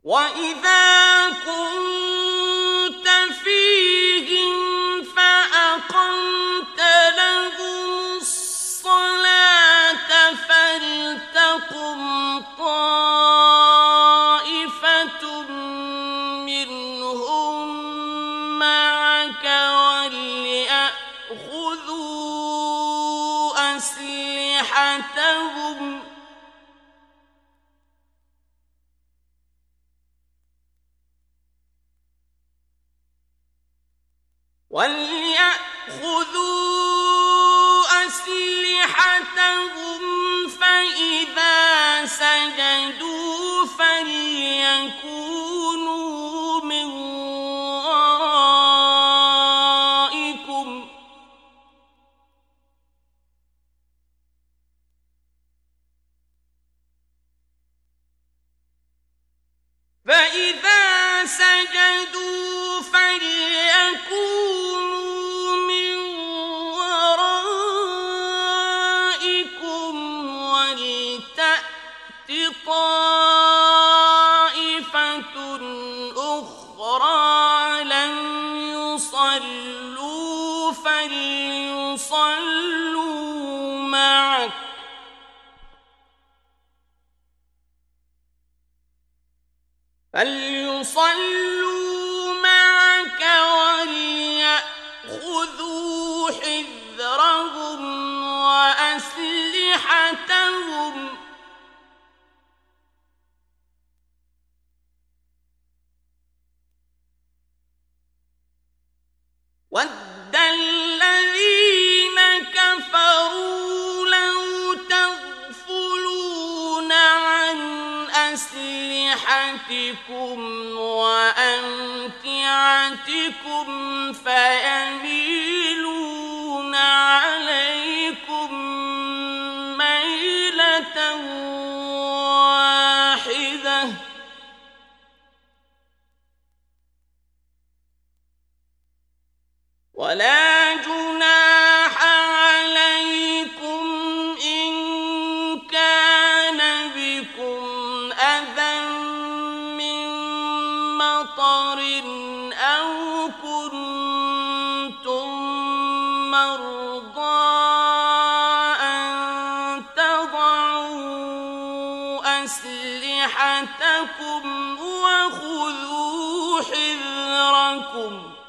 وَإِذَا كُنتَ فِيهِمْ فَأَقَمْتَ لَهُمُ الصَّلَاةَ فَلْتَقُمْ طَائِفَةٌ مِّنْهُم مَّعَكَ وَلْيَأْخُذُوا أَسْلِحَتَهُمْ فَإِذَا سَجَدُوا فَلْيَكُونُوا مِن وَرَائِكُمْ وَلْتَأْتِ طَائِفَةٌ أُخْرَىٰ لَمْ يُصَلُّوا فَلْيُصَلُّوا مَعَكَ وَلْيَأْخُذُوا حِذْرَهُمْ وَأَسْلِحَتَهُمْ ۗ وَدَّ الَّذِينَ كَفَرُوا لَوْ تَغْفُلُونَ عَنْ أَسْلِحَتِكُمْ وَأَمْتِعَتِكُمْ فَيَمِيلُونَ عَلَيْكُم مَّيْلَةً وَاحِدَةً ۚ وَلَا جُنَاحَ عَلَيْكُمْ إِن كَانَ بِكُمْ أَذًى مِّن مَّطَرٍ أَوْ كُنتُم مَّرْضَىٰ أَن تَضَعُوا أَسْلِحَتَكُمْ وَخُذُوا حِذْرَكُمْ